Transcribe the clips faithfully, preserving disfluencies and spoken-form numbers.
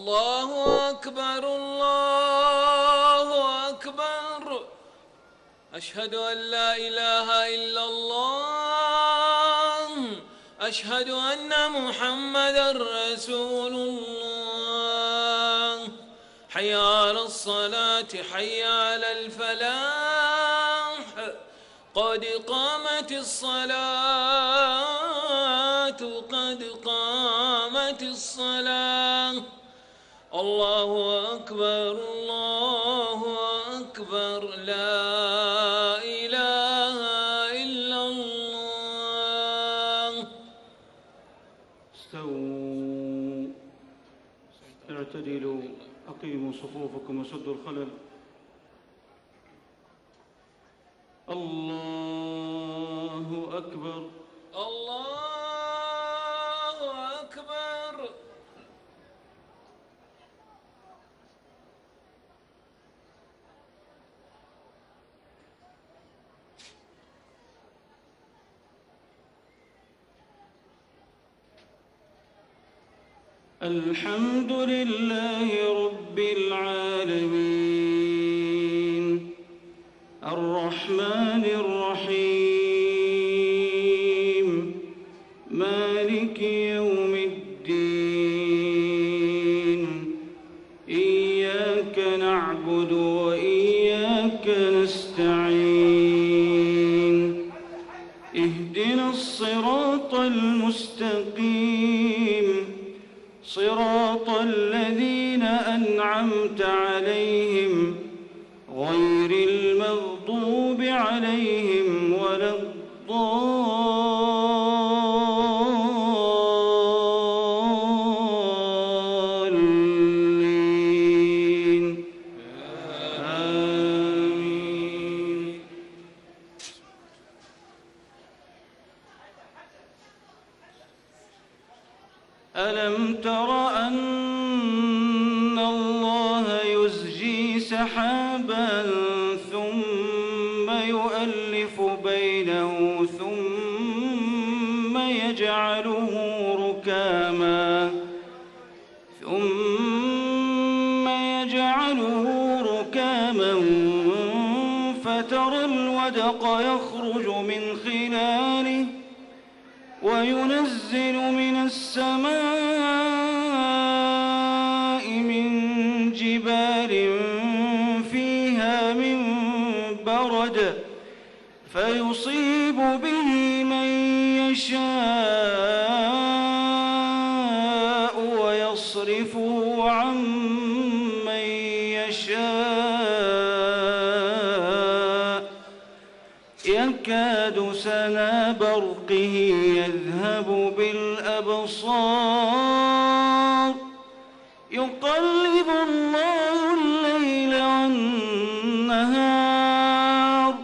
الله أكبر الله أكبر. أشهد أن لا إله إلا الله. أشهد أن محمدًا رسول الله. حي على الصلاة حي على الفلاح. قد قامت الصلاة قد قامت الصلاة. الله أكبر الله أكبر. لا إله إلا الله. استووا اعتدلوا أقيموا صفوفكم وسدوا الخلل. الله أكبر الله أكبر. الحمد لله رب العالمين الرحمن الرحيم مالك يوم الدين. إياك نعبد وإياك نستعين. اهدنا الصراط المستقيم صراط الذين أنعمت عليهم غير المغضوب عليهم ولا الضالين. آمين. ألم تر أن الله يزجي سحابا ثم يؤلف بينه ثم يجعله ركاما ثم يجعله ركاما فترى الودق يخرج من خلاله وينزل من السماء من جبال فيها من برد فيصيب به من يشاء ويصرفه عن من يشاء يكاد سنا برقه يذهب بالأبصار يقلب الله الليل والنهار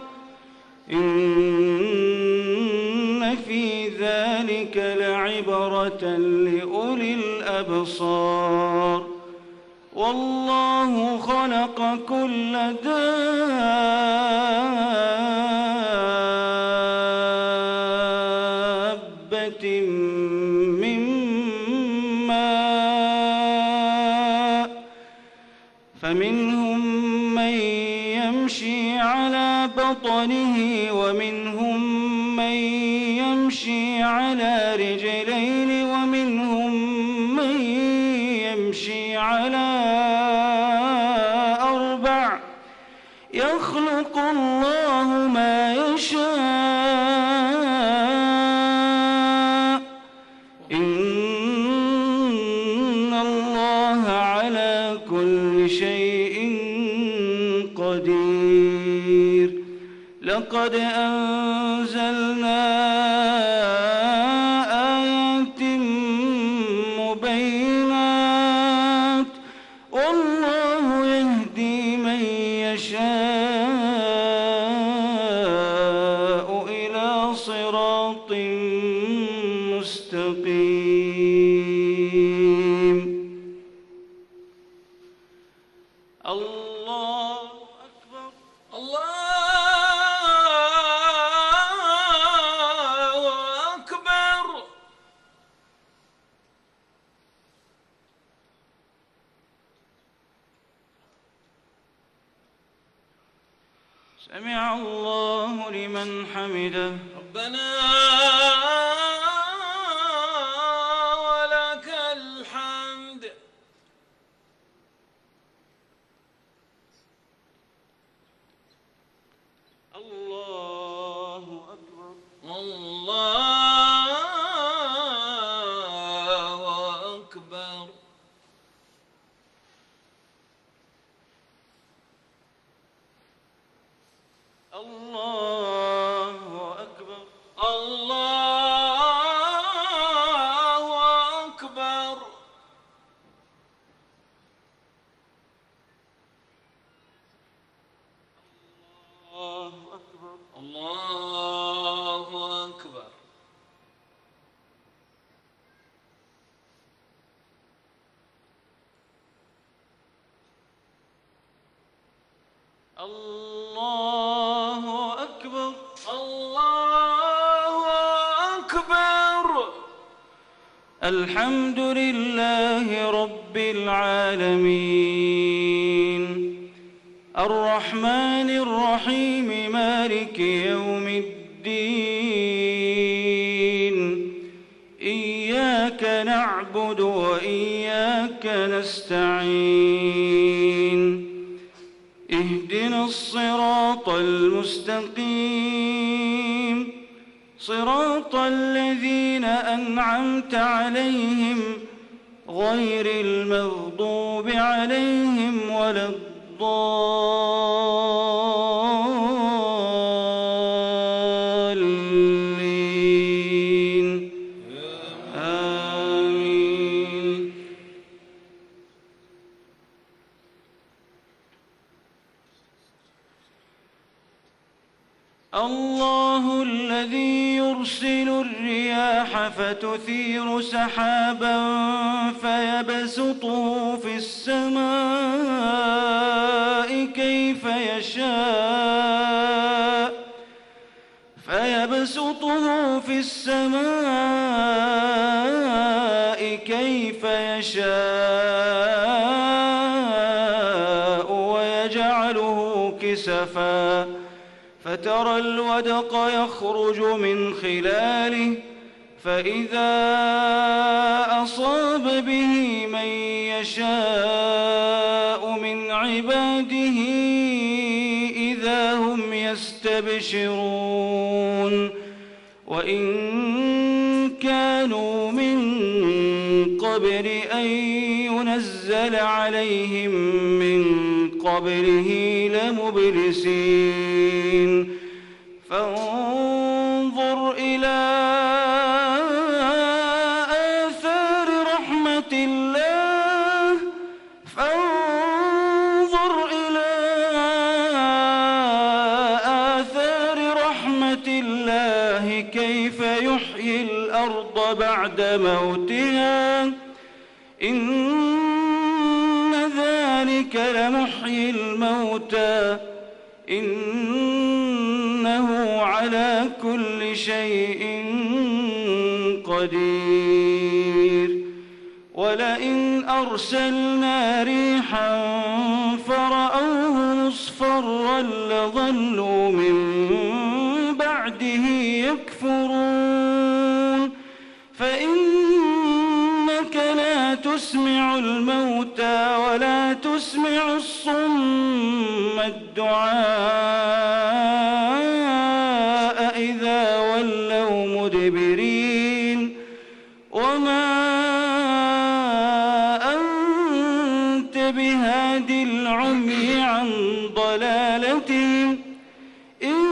إن في ذلك لعبرة لأولي الأبصار. والله خلق كل دابة من ماء فمنهم من يمشي على بطنه ومنهم من يمشي على رجلين ومنهم من يمشي على أربع يخلق الله ما يشاء إن الله على كل شيء قدير. لقد أنزلنا آيات مبينات والله يهدي من يشاء إلى صراط مستقيم. الله أكبر الله أكبر. سمع الله لمن حمده. ربنا ولك الحمد. الله أكبر. الله أكبر. الله أكبر. الله أكبر. الله أكبر. الله أكبر. الله أكبر. الله أكبر. الحمد لله رب العالمين الرحمن الرحيم مالك يوم الدين إياك نعبد وإياك نستعين اهدنا الصراط المستقيم صراط الذين أنعمت عليهم غير المغضوب عليهم ولا الضالين آمين. الله الذي يرسل الرياح فتثير سحابا فيبسطه في السماء كيف يشاء فيبسطه في السماء كيف يشاء ويجعله كسفا فترى الودق يخرج من خلاله فإذا أصاب به من يشاء من عباده إذا هم يستبشرون وإن كانوا من قبل أن ينزل عليهم من قبله لمبلسين فانظر إلى آثار رحمة الله فانظر إلى آثار رحمة الله كيف يحيي الأرض بعد موتها إن ذلك لمحيي الموتى إنه على كل شيء قدير ولئن أرسلنا ريحا فرأوه مصفرا لظلوا من بعده يكفرون فإنك لا تسمع الموتى ولا تسمع الصم الدعاء إذا ولوا مدبرين وما أنت بهادي العمي عن ضلالتهم إن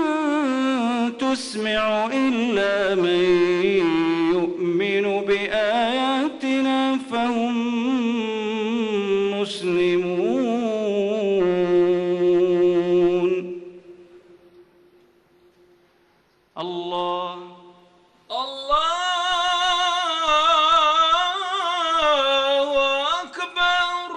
تسمع إلا من يؤمن بآياتنا فهم مسلمون. الله الله أكبر.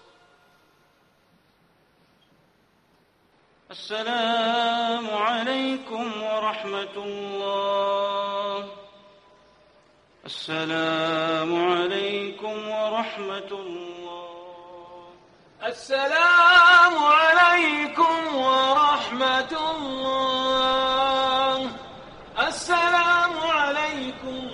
السلام عليكم ورحمة الله. السلام عليكم ورحمة الله. السلام عليكم ورحمة الله. عليكم